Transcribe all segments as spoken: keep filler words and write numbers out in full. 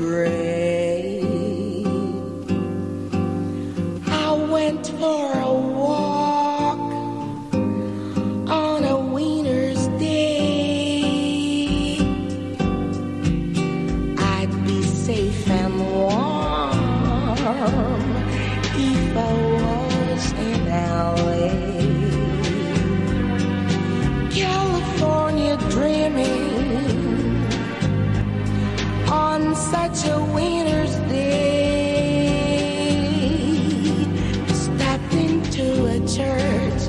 grave. I went for a walk on a winter's day. I'd be safe and warm if I was in L A. California dreaming on such a winter's day. Stepped into a church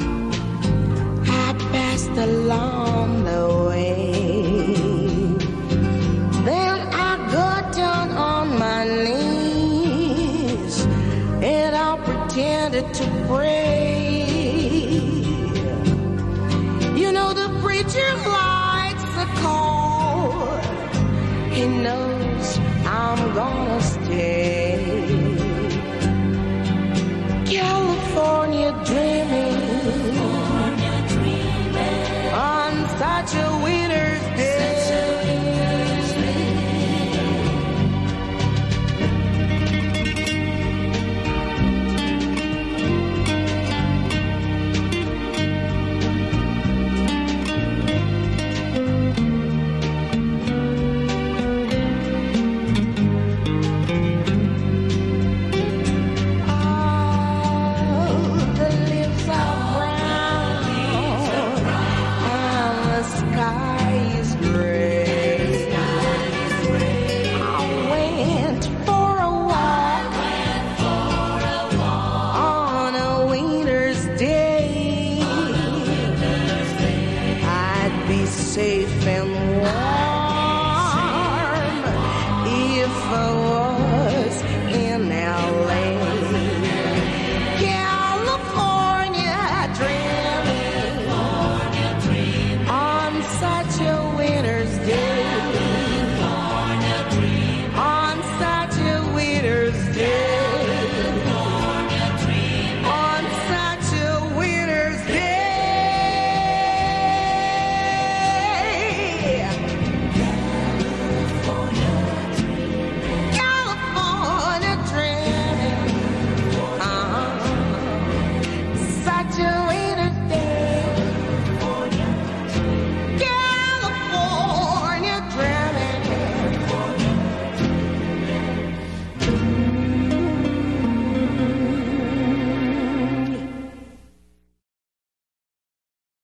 I passed along the way. Then I got down on my knees and I pretended to pray. You know the preacher likes the call. He knows I'm gonna stay.